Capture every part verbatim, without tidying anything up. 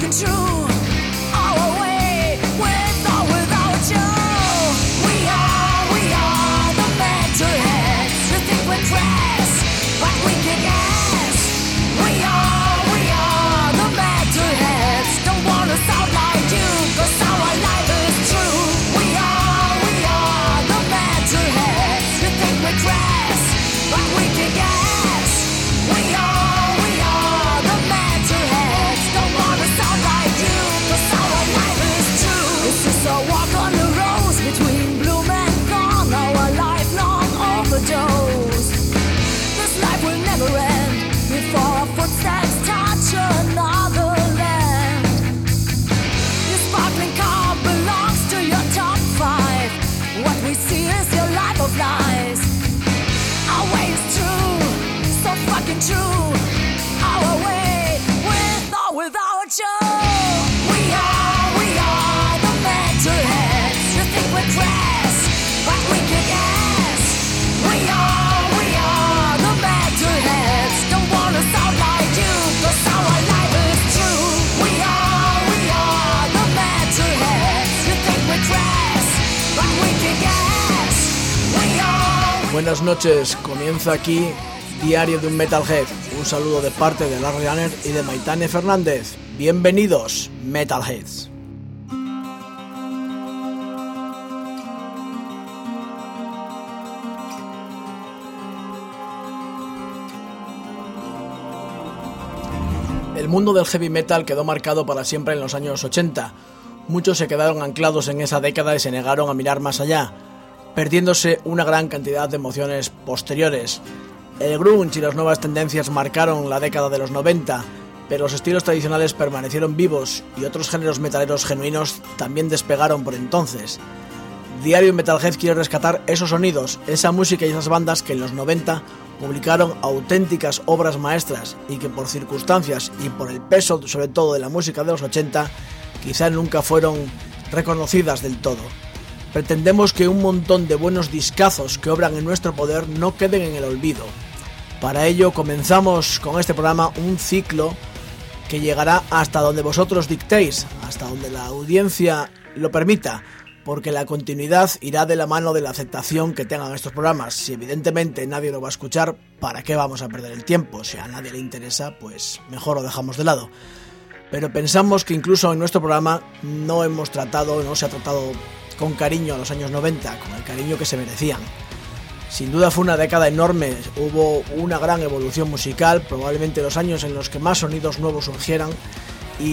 fucking true. Our way, with or without you. We are, we are the mentalheads. You think we're crass, but we kick ass. We are, we are the mentalheads. Don't wanna sound like you, cause our life is true. We are, we are the mentalheads. You think we're crass, but we kick ass. We are, we are the mentalheads. Don't wanna sound like you, cause our life is true. This is a walk on the roads between bloom and thorn. Our lifelong overdose. This life will never end before our footsteps touch another land. Your sparkling car belongs to your top five. What we see is your life of lies. Our way is true, so fucking true. Our way, with or without you. We are, we are the mentalheads. You think we're crass, but we kick ass. We are, we are the mentalheads. Don't wanna sound like you, cause our life is true. We are, we are the mentalheads. You think we're crass, but we kick ass. We are. Buenas noches, comienza aquí Diario de un Metalhead. Un saludo de parte de Larry Runner y de Maitane Fernández. Bienvenidos, Metalheads. El mundo del heavy metal quedó marcado para siempre en los años ochenta. Muchos se quedaron anclados en esa década y se negaron a mirar más allá, perdiéndose una gran cantidad de emociones posteriores. El grunge y las nuevas tendencias marcaron la década de los noventa, pero los estilos tradicionales permanecieron vivos y otros géneros metaleros genuinos también despegaron por entonces. Diario Metalhead quiere rescatar esos sonidos, esa música y esas bandas que en los noventa publicaron auténticas obras maestras y que por circunstancias y por el peso sobre todo de la música de los ochenta quizá nunca fueron reconocidas del todo. Pretendemos que un montón de buenos discazos que obran en nuestro poder no queden en el olvido. Para ello comenzamos con este programa un ciclo que llegará hasta donde vosotros dictéis, hasta donde la audiencia lo permita, porque la continuidad irá de la mano de la aceptación que tengan estos programas. Si evidentemente nadie lo va a escuchar, ¿para qué vamos a perder el tiempo? Si a nadie le interesa, pues mejor lo dejamos de lado. Pero pensamos que incluso en nuestro programa no hemos tratado, no se ha tratado con cariño a los años noventa, con el cariño que se merecían. Sin duda fue una década enorme, hubo una gran evolución musical, probablemente los años en los que más sonidos nuevos surgieran y,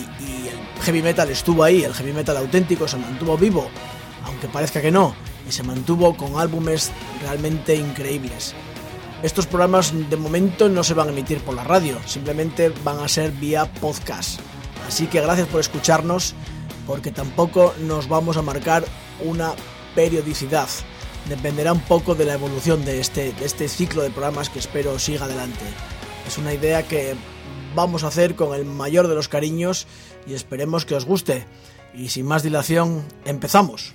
y el heavy metal estuvo ahí, el heavy metal auténtico se mantuvo vivo, aunque parezca que no, y se mantuvo con álbumes realmente increíbles. Estos programas de momento no se van a emitir por la radio, simplemente van a ser vía podcast, así que gracias por escucharnos, porque tampoco nos vamos a marcar una periodicidad. Dependerá un poco de la evolución de este, de este ciclo de programas que espero siga adelante. Es una idea que vamos a hacer con el mayor de los cariños y esperemos que os guste. Y sin más dilación, empezamos.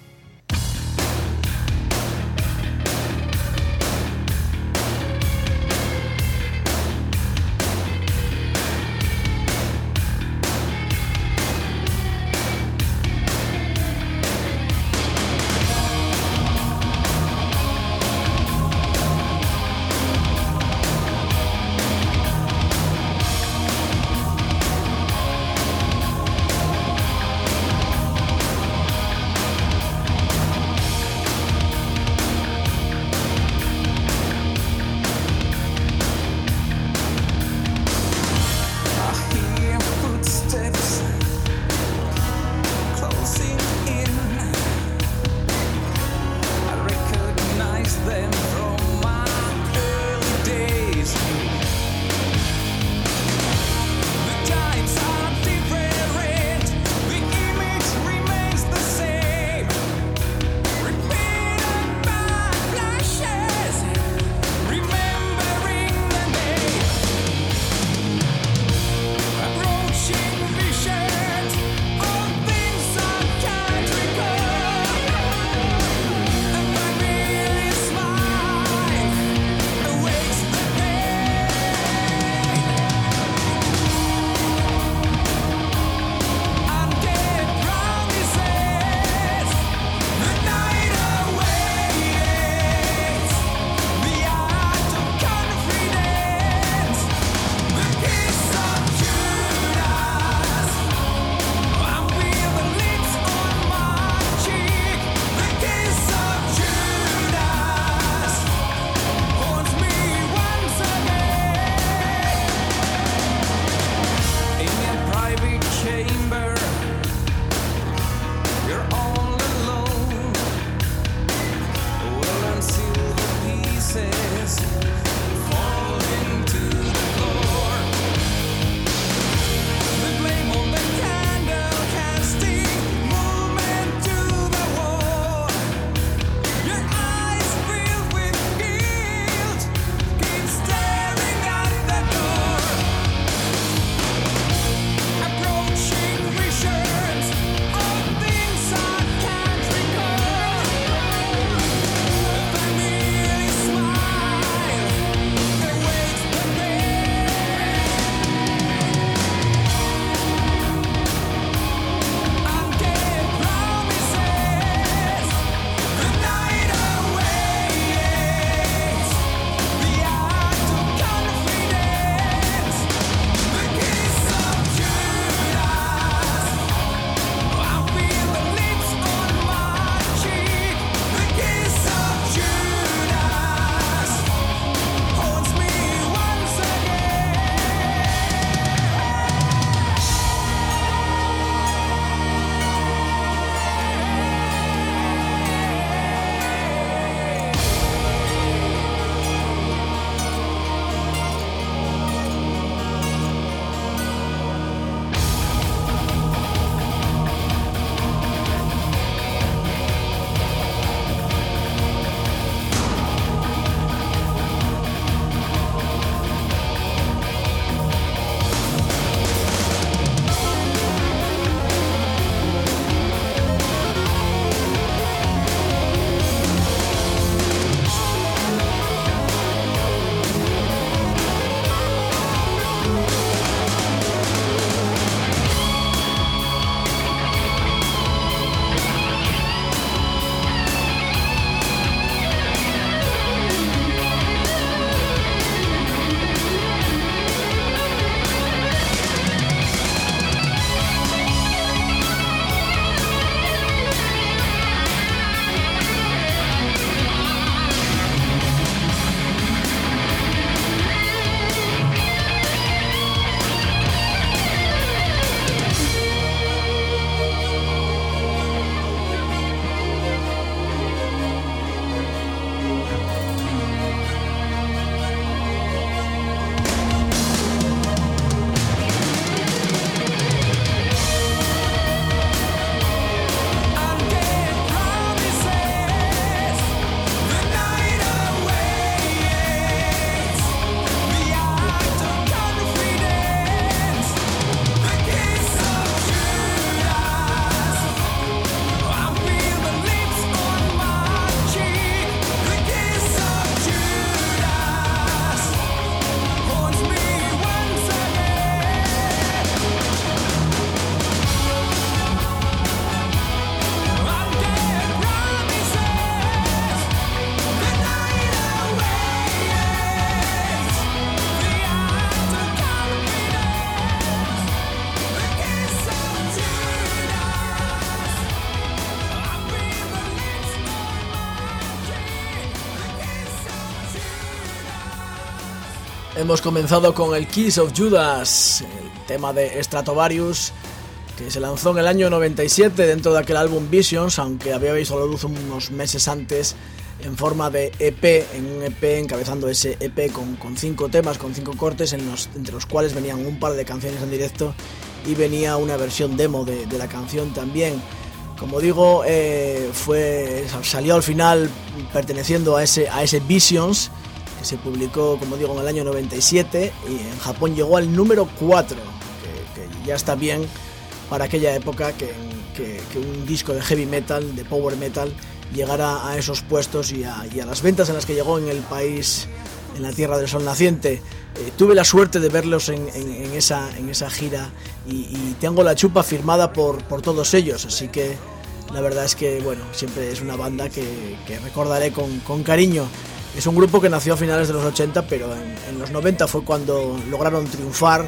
Hemos comenzado con el Kiss of Judas, el tema de Stratovarius, que se lanzó en el año noventa y siete dentro de aquel álbum Visions, aunque había visto la luz unos meses antes en forma de E P, en un E P encabezando ese E P con, con cinco temas, con cinco cortes, en los, entre los cuales venían un par de canciones en directo y venía una versión demo de, de la canción también. Como digo, eh, fue salió al final perteneciendo a ese, a ese Visions, que se publicó, como digo, en el año noventa y siete, y en Japón llegó al número cuatro, que, que ya está bien para aquella época que, que, que un disco de heavy metal, de power metal, llegara a esos puestos y a, y a las ventas en las que llegó en el país, en la tierra del sol naciente. Eh, tuve la suerte de verlos en, en, en, esa, en esa gira y, y tengo la chupa firmada por, por todos ellos, así que la verdad es que bueno, siempre es una banda que, que recordaré con, con cariño. Es un grupo que nació a finales de los ochenta, pero en, en los noventa fue cuando lograron triunfar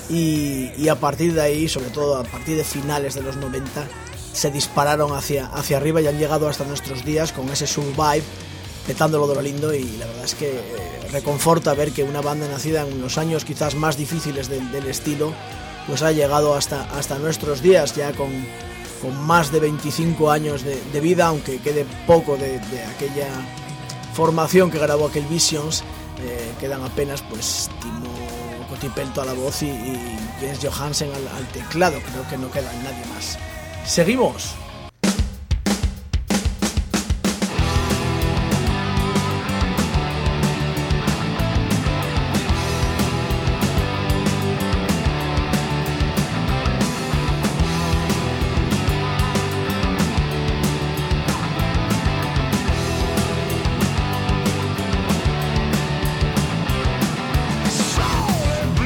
y, y a partir de ahí, sobre todo a partir de finales de los noventa, se dispararon hacia, hacia arriba y han llegado hasta nuestros días con ese Survive, petándolo de lo lindo, y la verdad es que eh, reconforta ver que una banda nacida en los años quizás más difíciles del, del estilo, pues ha llegado hasta, hasta nuestros días ya con, con más de veinticinco años de, de vida, aunque quede poco de, de aquella formación que grabó aquel Visions. Eh, quedan apenas pues Timo Kotipelto a la voz y, y Jens Johansen al, al teclado. Creo que no queda nadie más. Seguimos.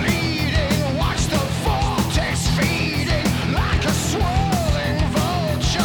Watch the vortex feeding like a swirling vulture.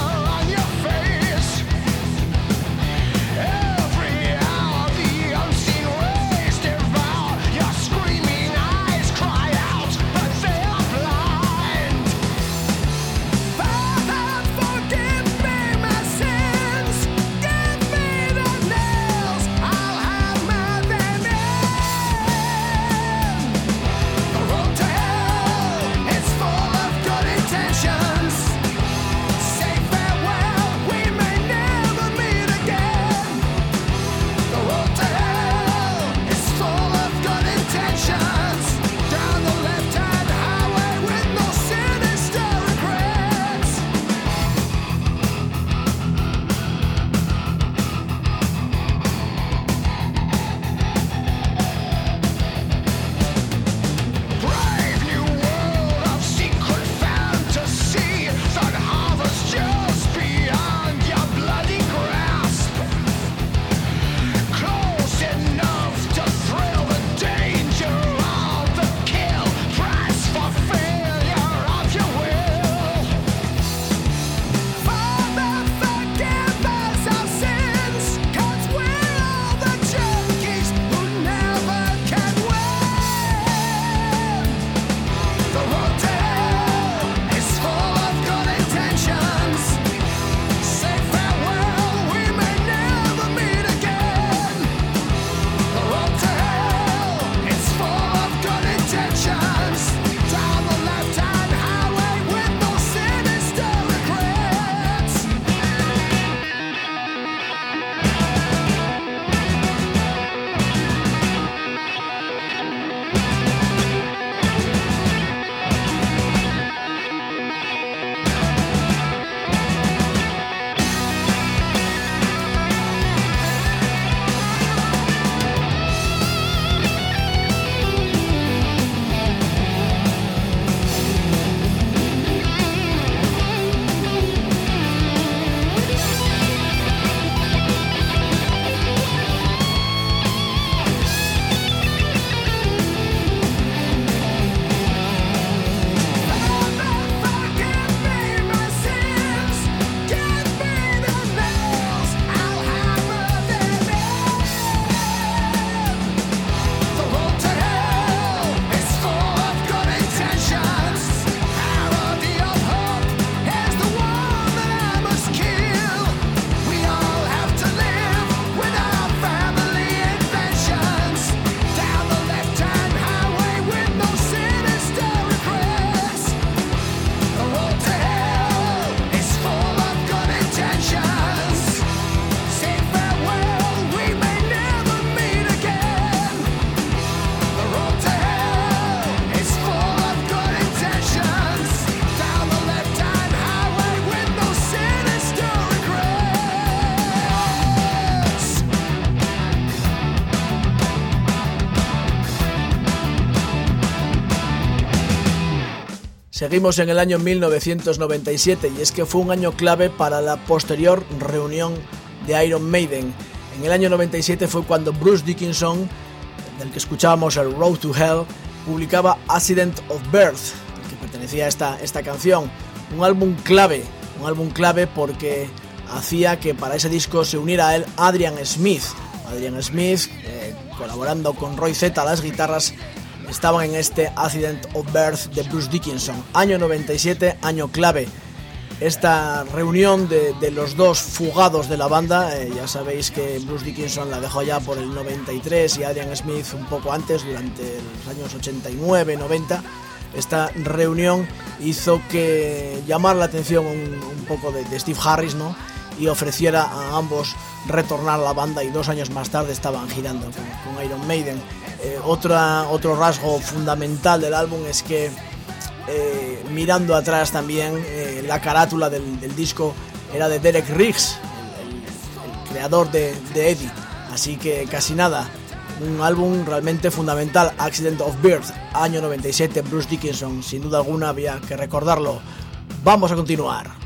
Seguimos en el año mil novecientos noventa y siete y es que fue un año clave para la posterior reunión de Iron Maiden. En el año noventa y siete fue cuando Bruce Dickinson, del que escuchábamos el Road to Hell, publicaba Accident of Birth, al que pertenecía esta, esta canción. Un álbum clave, un álbum clave porque hacía que para ese disco se uniera a él Adrian Smith. Adrian Smith, eh, colaborando con Roy Z a las guitarras, estaban en este Accident of Birth de Bruce Dickinson. Año noventa y siete, año clave. Esta reunión de, de los dos fugados de la banda, eh, ya sabéis que Bruce Dickinson la dejó ya por el noventa y tres y Adrian Smith un poco antes, durante los años ochenta y nueve noventa. Esta reunión hizo que llamara la atención un, un poco de, de Steve Harris, ¿no? Y ofreciera a ambos retornar a la banda, y dos años más tarde estaban girando con, con Iron Maiden. Eh, otra, otro rasgo fundamental del álbum es que eh, mirando atrás también eh, la carátula del, del disco era de Derek Riggs, el, el, el creador de, de Eddie, así que casi nada, un álbum realmente fundamental. Accident of Birth, año noventa y siete, Bruce Dickinson, sin duda alguna había que recordarlo. Vamos a continuar.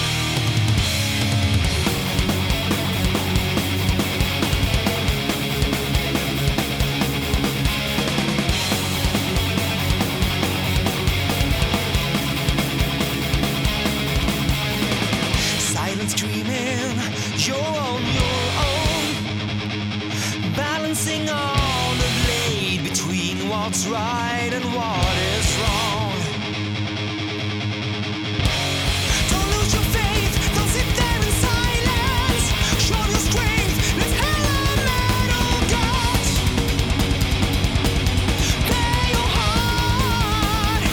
Right and what is wrong. Don't lose your faith, don't sit there in silence. Show your strength, let's hell a metal gut. Play your heart.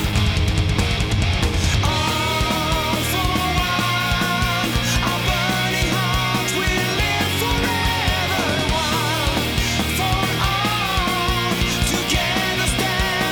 All for one, our burning hearts will live forever. One for all, together stand.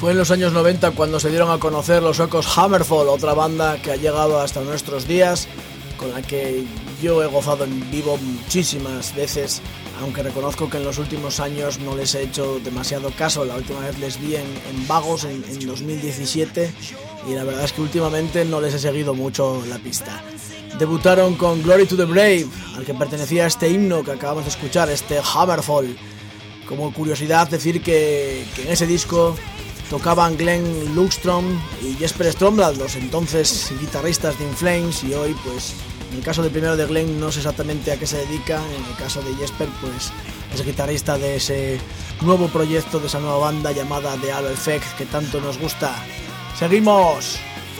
Fue en los años noventa cuando se dieron a conocer los suecos Hammerfall, otra banda que ha llegado hasta nuestros días, con la que yo he gozado en vivo muchísimas veces, aunque reconozco que en los últimos años no les he hecho demasiado caso. La última vez les vi en, en Vagos en, en dos mil diecisiete y la verdad es que últimamente no les he seguido mucho la pista. Debutaron con Glory to the Brave, al que pertenecía este himno que acabamos de escuchar, este Hammerfall. Como curiosidad decir que, que en ese disco tocaban Glenn Lundstrom y Jesper Stromblad, los entonces guitarristas de In Flames, y hoy pues en el caso del primero de Glenn no sé exactamente a qué se dedica, en el caso de Jesper pues es guitarrista de ese nuevo proyecto, de esa nueva banda llamada The Halo Effect que tanto nos gusta. ¡Seguimos!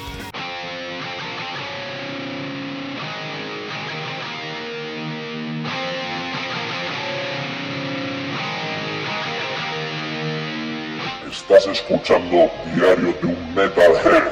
Estás escuchando Diario de un Metalhead.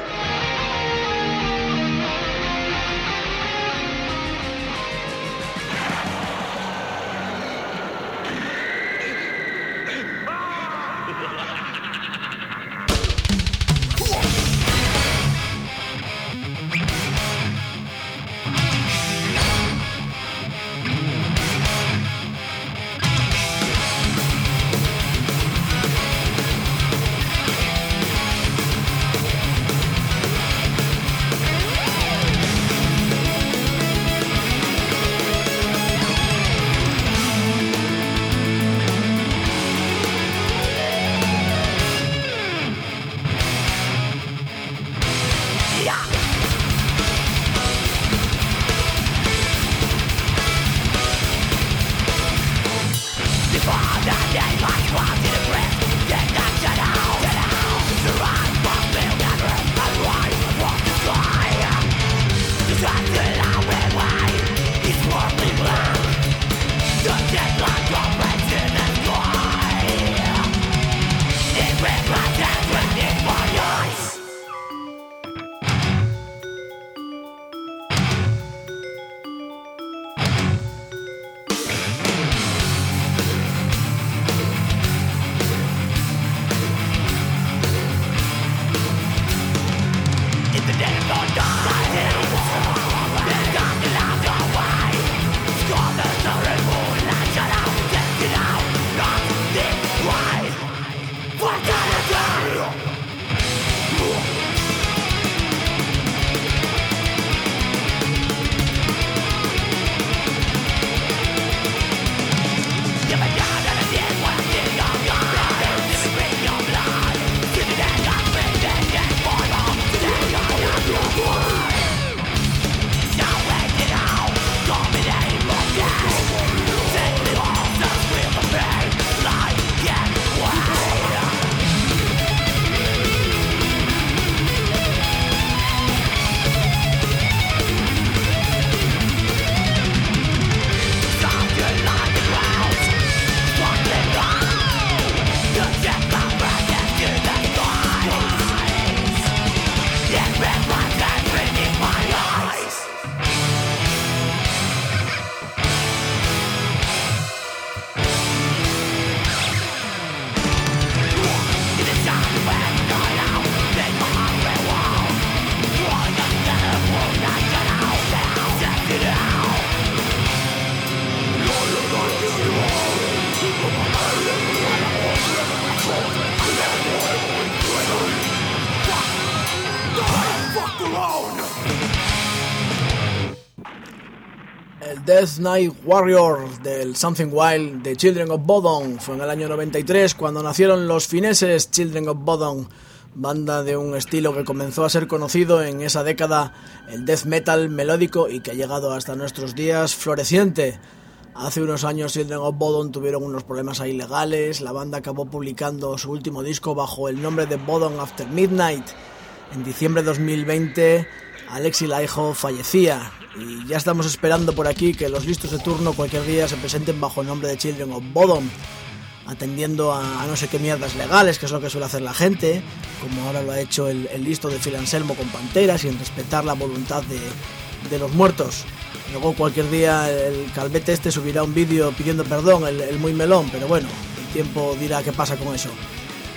Death Night Warrior del Something Wild de Children of Bodom. Fue en el año noventa y tres cuando nacieron los fineses Children of Bodom, banda de un estilo que comenzó a ser conocido en esa década, el death metal melódico, y que ha llegado hasta nuestros días floreciente. Hace unos años Children of Bodom tuvieron unos problemas ahí legales, la banda acabó publicando su último disco bajo el nombre de Bodom After Midnight. En diciembre de dos mil veinte Alexi Laiho fallecía y ya estamos esperando por aquí que los listos de turno cualquier día se presenten bajo el nombre de Children of Bodom, atendiendo a, a no sé qué mierdas legales, que es lo que suele hacer la gente, como ahora lo ha hecho el, el listo de Phil Anselmo con Pantera, sin respetar la voluntad de, de los muertos. Luego cualquier día el calvete este subirá un vídeo pidiendo perdón, el, el muy melón, pero bueno, el tiempo dirá qué pasa con eso.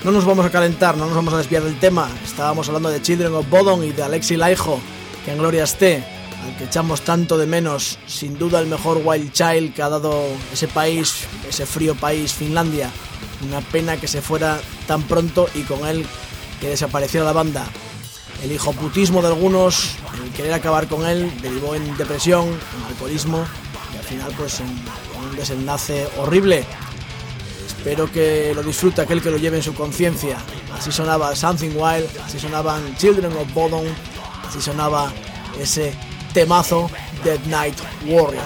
No nos vamos a calentar, no nos vamos a desviar del tema. Estábamos hablando de Children of Bodom y de Alexi Laiho, que en gloria esté, al que echamos tanto de menos. Sin duda el mejor Wild Child que ha dado ese país, ese frío país, Finlandia. Una pena que se fuera tan pronto y con él que desapareciera la banda. El hijoputismo de algunos, el querer acabar con él, derivó en depresión, en alcoholismo y al final pues en, en un desenlace horrible. Espero que lo disfrute aquel que lo lleve en su conciencia. Así sonaba Something Wild, así sonaban Children of Bodom, así sonaba ese temazo Dead Night Warrior.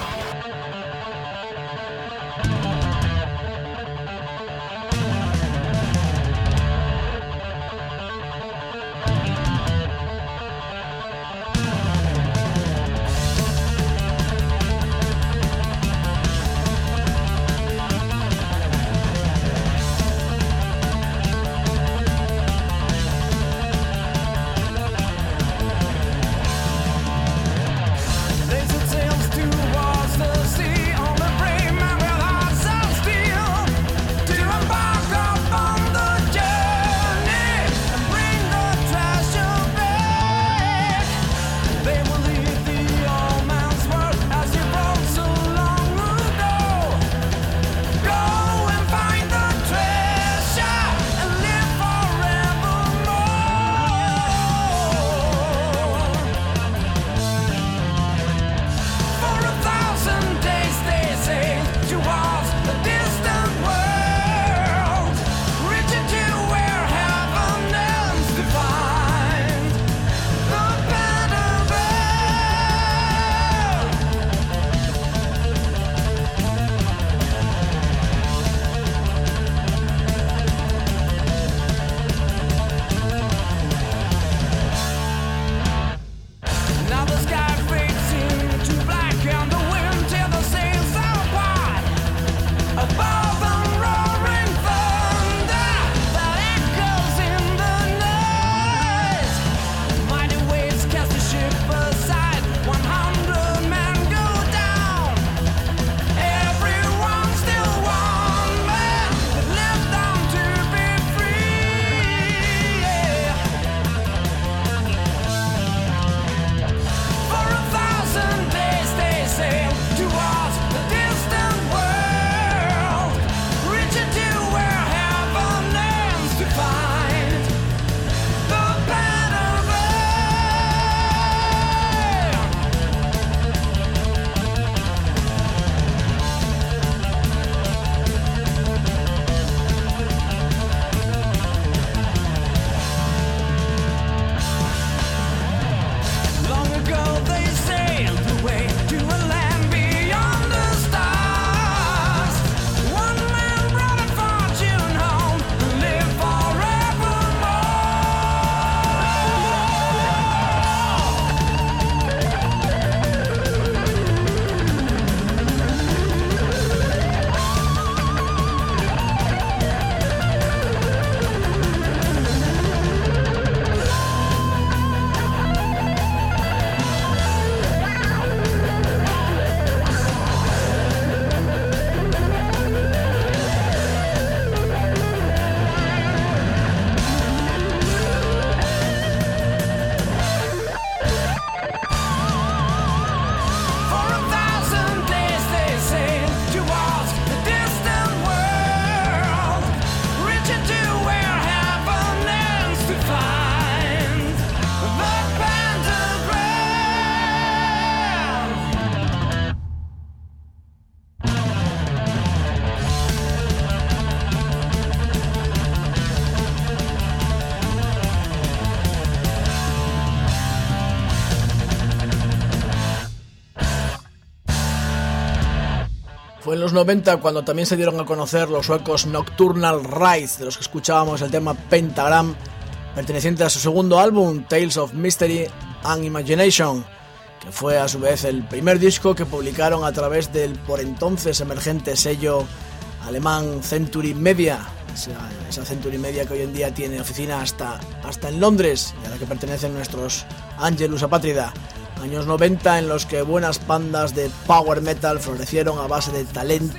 Fue en los noventa cuando también se dieron a conocer los suecos Nocturnal Rites, de los que escuchábamos el tema Pentagram, perteneciente a su segundo álbum Tales of Mystery and Imagination, que fue a su vez el primer disco que publicaron a través del por entonces emergente sello alemán Century Media, esa, esa Century Media que hoy en día tiene oficina hasta, hasta en Londres y a la que pertenecen nuestros Angelus Apátrida. Años noventa en los que buenas bandas de power metal florecieron a base de talento,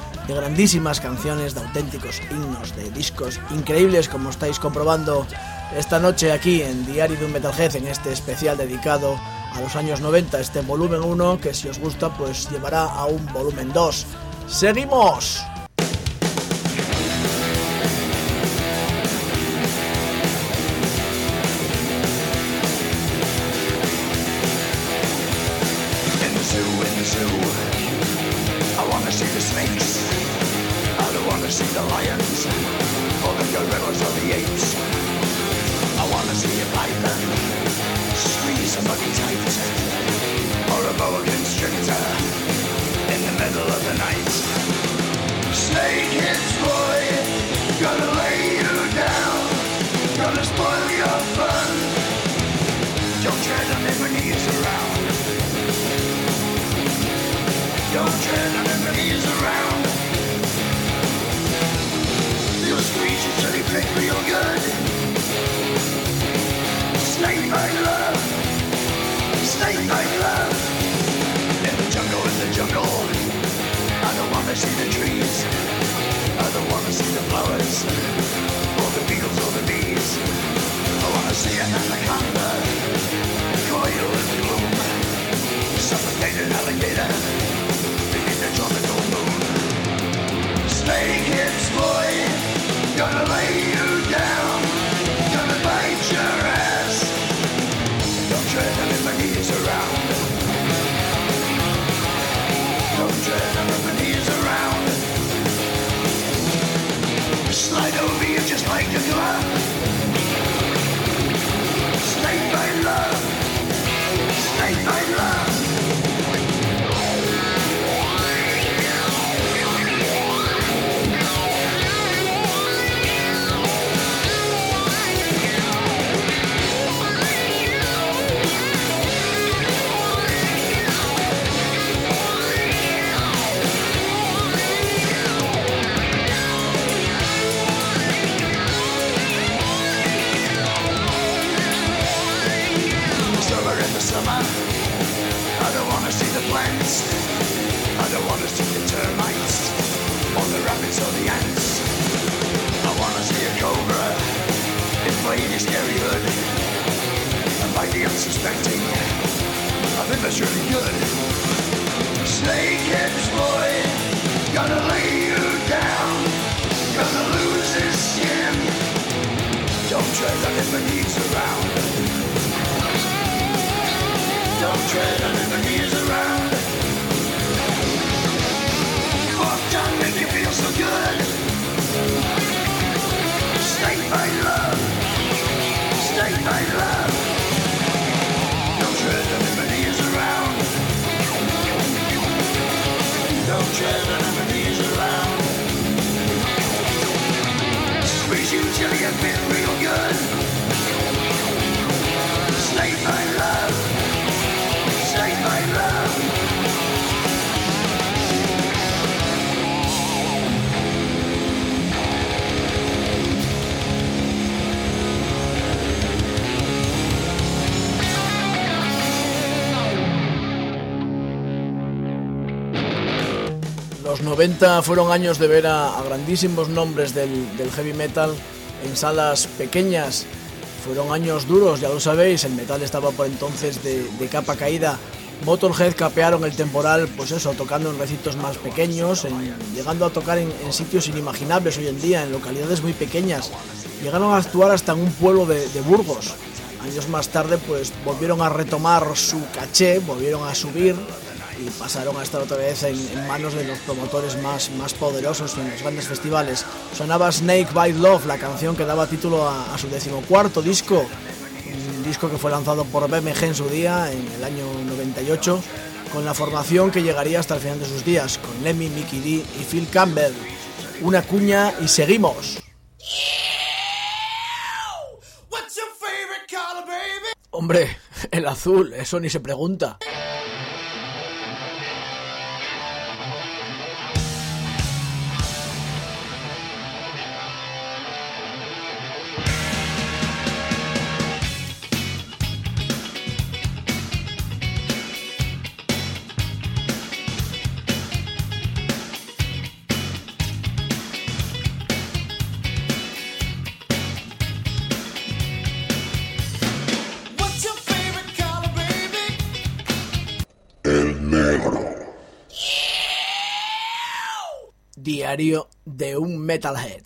de grandísimas canciones, de auténticos himnos, de discos increíbles, como estáis comprobando esta noche aquí en Diario de un Metalhead, en este especial dedicado a los años noventa, este volumen uno, que si os gusta pues llevará a un volumen dos. ¡Seguimos! Los noventa fueron años de ver a, a grandísimos nombres del, del heavy metal en salas pequeñas. Fueron años duros, ya lo sabéis, el metal estaba por entonces de, de capa caída. Motorhead capearon el temporal, pues eso, tocando en recintos más pequeños, en, llegando a tocar en, en sitios inimaginables hoy en día, en localidades muy pequeñas. Llegaron a actuar hasta en un pueblo de, de Burgos. Años más tarde pues volvieron a retomar su caché, volvieron a subir y pasaron a estar otra vez en, en manos de los promotores más, más poderosos en los grandes festivales. Sonaba Snake Bite Love, la canción que daba título a, a su decimocuarto disco, un disco que fue lanzado por B M G en su día, en el año noventa y ocho, con la formación que llegaría hasta el final de sus días, con Lemmy, Mikkey Dee y Phil Campbell. Una cuña y seguimos. Hombre, el azul, eso ni se pregunta. Diario de un Metalhead.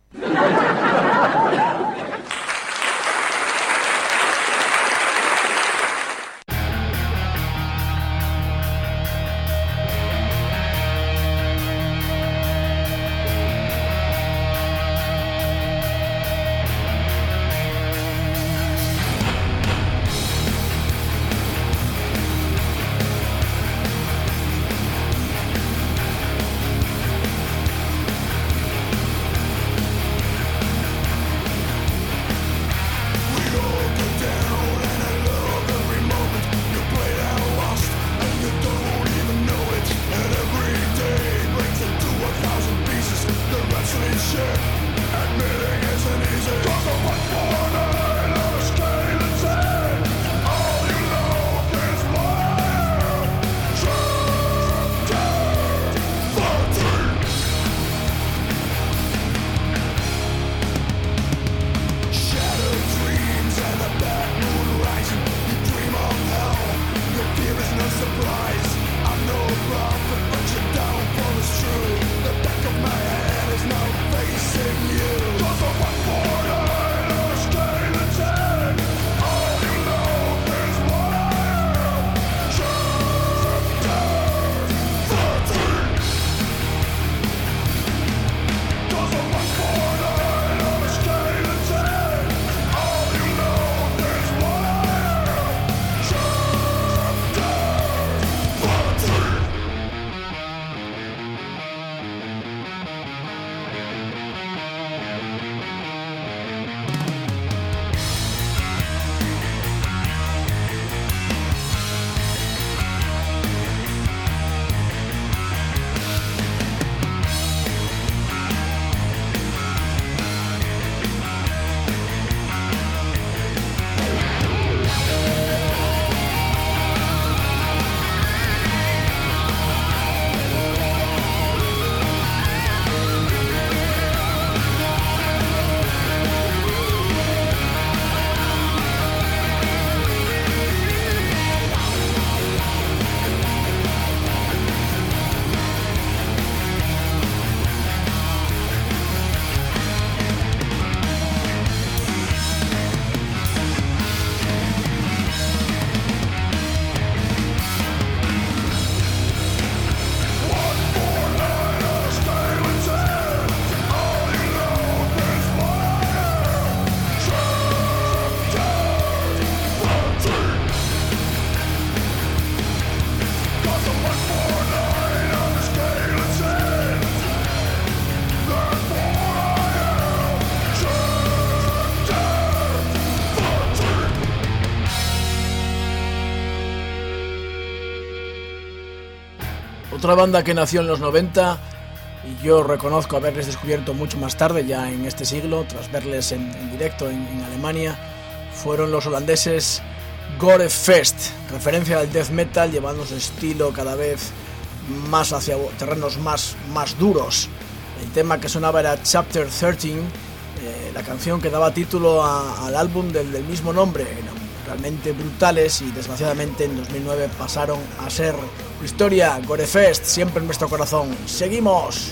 Otra banda que nació en los noventa y yo reconozco haberles descubierto mucho más tarde, ya en este siglo, tras verles en, en directo en, en Alemania, fueron los holandeses Gorefest, referencia al death metal, llevando su estilo cada vez más hacia terrenos más, más duros. El tema que sonaba era Chapter trece, eh, la canción que daba título a, al álbum del, del mismo nombre. Eran realmente brutales y desgraciadamente en dos mil nueve pasaron a ser historia. Gorefest, siempre en nuestro corazón. ¡Seguimos!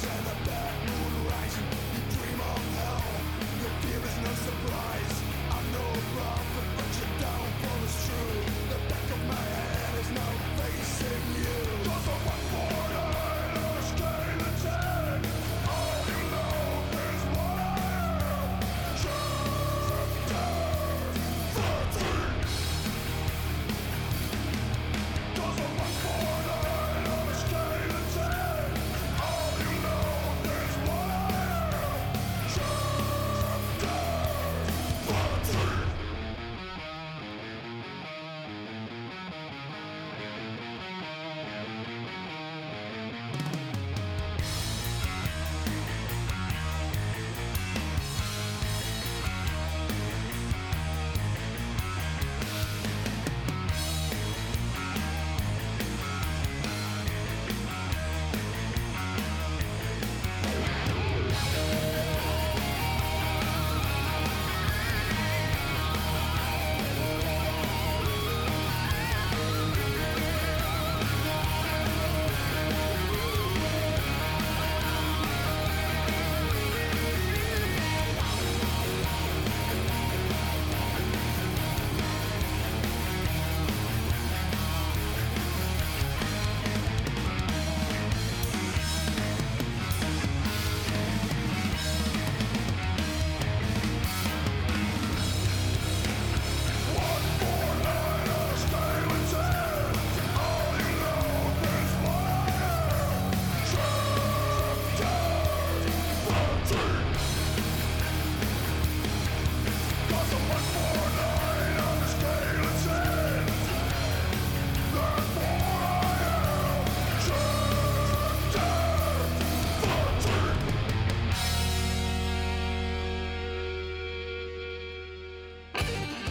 Surprise, I'm no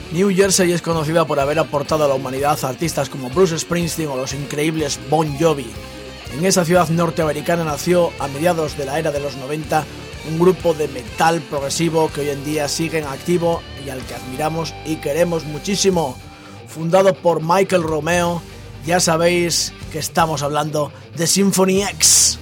New Jersey es conocida por haber aportado a la humanidad a artistas como Bruce Springsteen o los increíbles Bon Jovi. En esa ciudad norteamericana nació, a mediados de la era de los noventa, un grupo de metal progresivo que hoy en día sigue en activo y al que admiramos y queremos muchísimo. Fundado por Michael Romeo, ya sabéis que estamos hablando de Symphony X.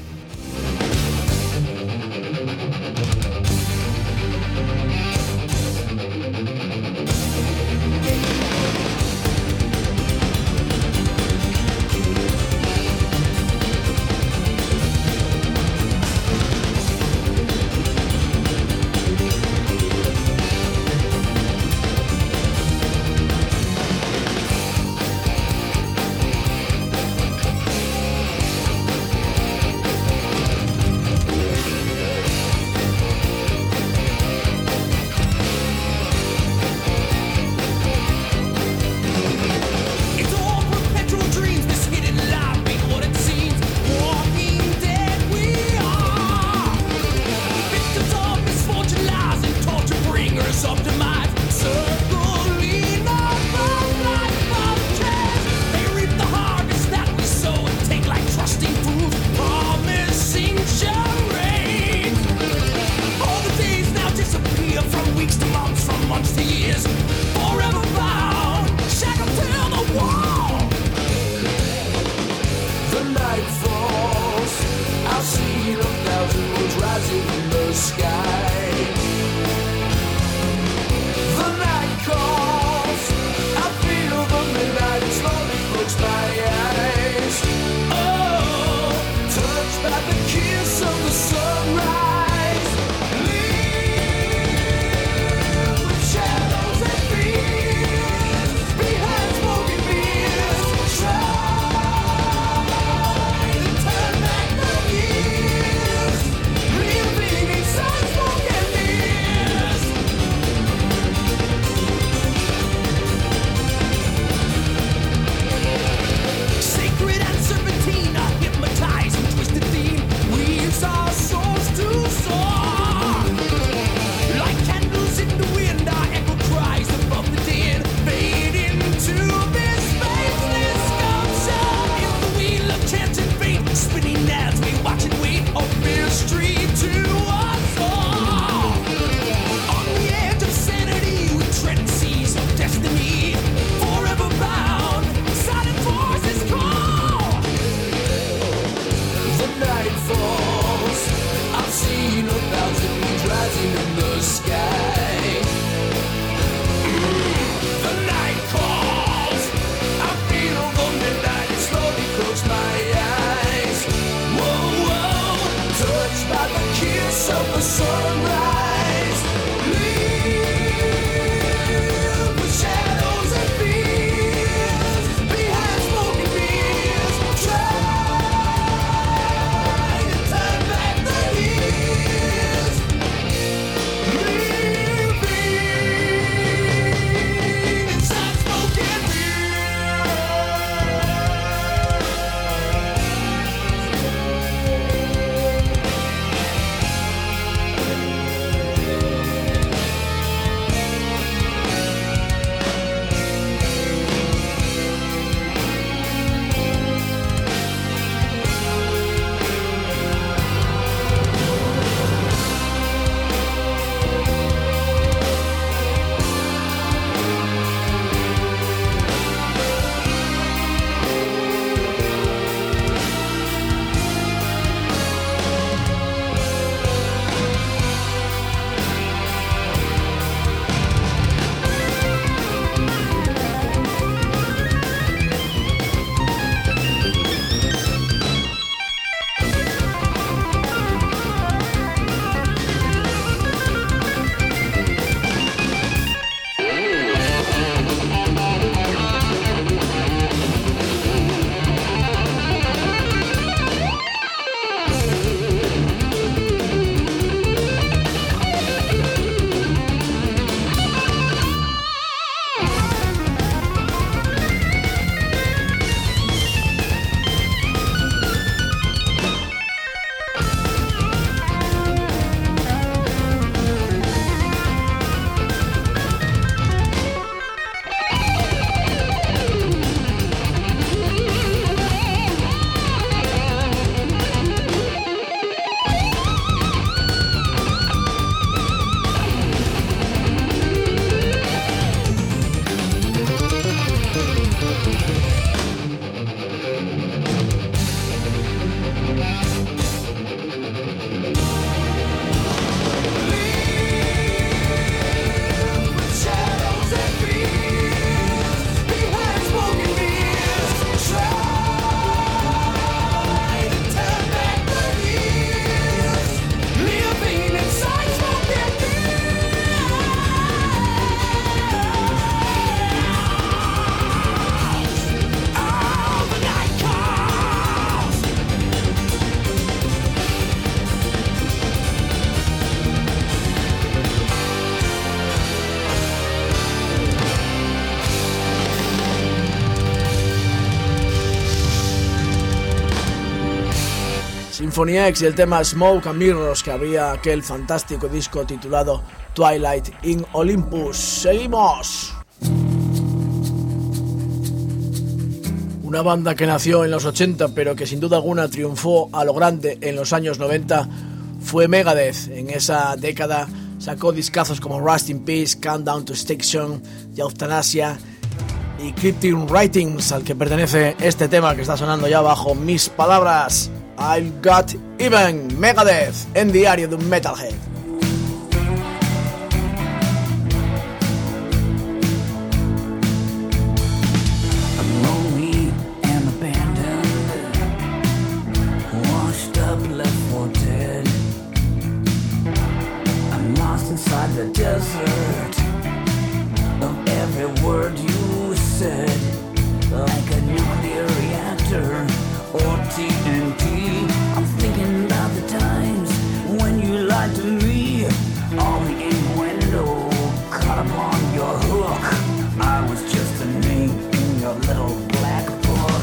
Leave Symphony X y el tema Smoke and Mirrors, que había aquel fantástico disco titulado Twilight in Olympus. ¡Seguimos! Una banda que nació en los ochenta pero que sin duda alguna triunfó a lo grande en los años noventa fue Megadeth. En esa década sacó discazos como Rust in Peace, Countdown to Extinction, Euthanasia y Cryptic Writings, al que pertenece este tema que está sonando ya bajo mis palabras. I Got Even, Megadeth, en Diario de un Metalhead. Inside the desert of every word you said, like a nuclear reactor or T N T. I'm thinking about the times when you lied to me, all the innuendo caught upon your hook. I was just a name in your little black book.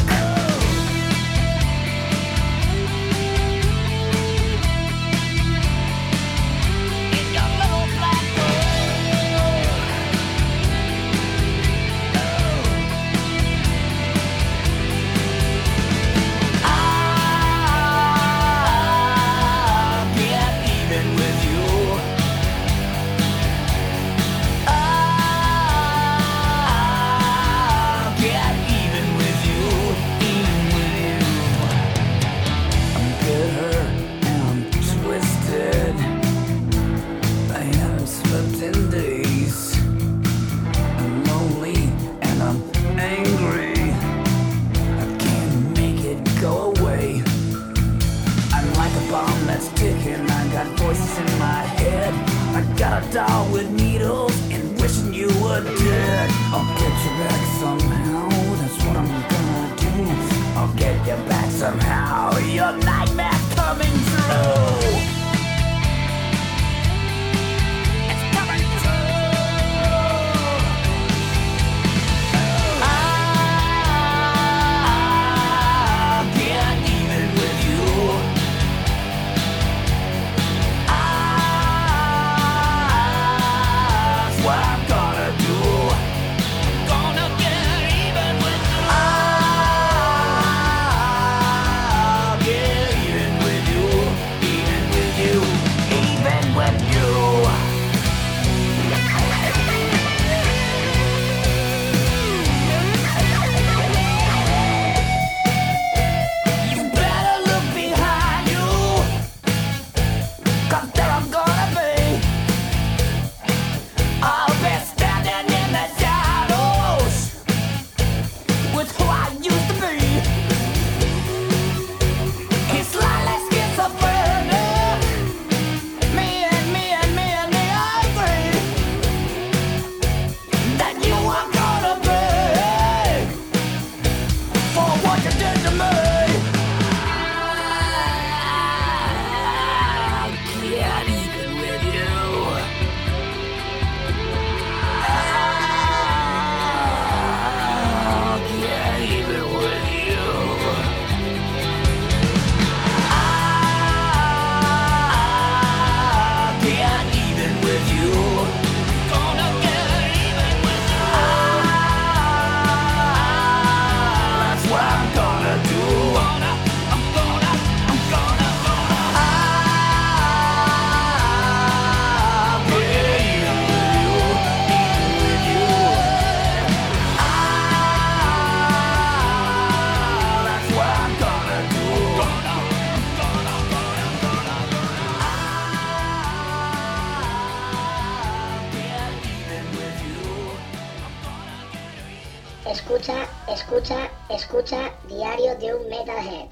Voices in my head, I got a doll with needles and wishing you were dead. I'll get you back somehow, that's what I'm gonna do. I'll get you back somehow, your nightmare's coming true. It's coming true. I'll get even with you. What I'm gonna do, I'm gonna get even with you. I'll get even with you, even with you, even with you. You better look behind you, 'cause there I'm gonna be. I'll be standing in the shadows with who I used to be. He's slightly schizophrenic. Me and me and me and me, I agree that you are gonna pay for what you did to me. I can't even with you. I'll get even with you. I'll get even with you. Gonna get even with you. That's what I'm gonna do. I'm gonna, I'm gonna, gonna. I'll get even with you, even with you. That's what I'm gonna do. Gonna, gonna, gonna, gonna, gonna. I'll get even with you. Escucha, escucha, escucha Diario de un Metalhead.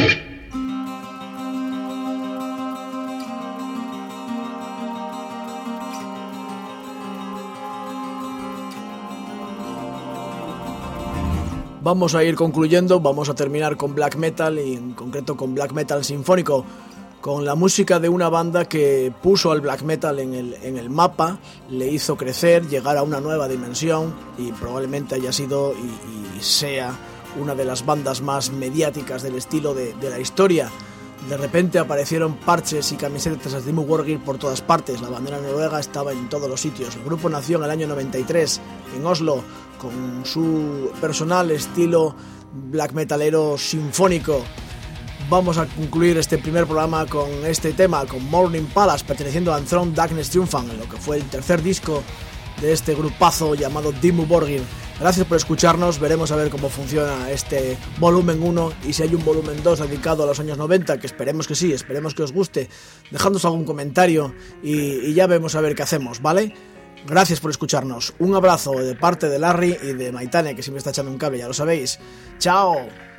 Vamos a ir concluyendo, vamos a terminar con black metal y en concreto con black metal sinfónico, con la música de una banda que puso al black metal en el, en el mapa, le hizo crecer, llegar a una nueva dimensión y probablemente haya sido y, y sea una de las bandas más mediáticas del estilo de, de la historia. De repente aparecieron parches y camisetas de Dimmu Borgir por todas partes. La bandera noruega estaba en todos los sitios. El grupo nació en el año noventa y tres en Oslo con su personal estilo black metalero sinfónico. Vamos a concluir este primer programa con este tema, con Morning Palace, perteneciendo a Enthroned Darkness Triumphant, en lo que fue el tercer disco de este grupazo llamado Dimmu Borgir. Gracias por escucharnos, veremos a ver cómo funciona este volumen uno y si hay un volumen dos dedicado a los años noventa, que esperemos que sí, esperemos que os guste, dejadnos algún comentario y, y ya vemos a ver qué hacemos, ¿vale? Gracias por escucharnos, un abrazo de parte de Larry y de Maitane, que siempre está echando un cable, ya lo sabéis. ¡Chao!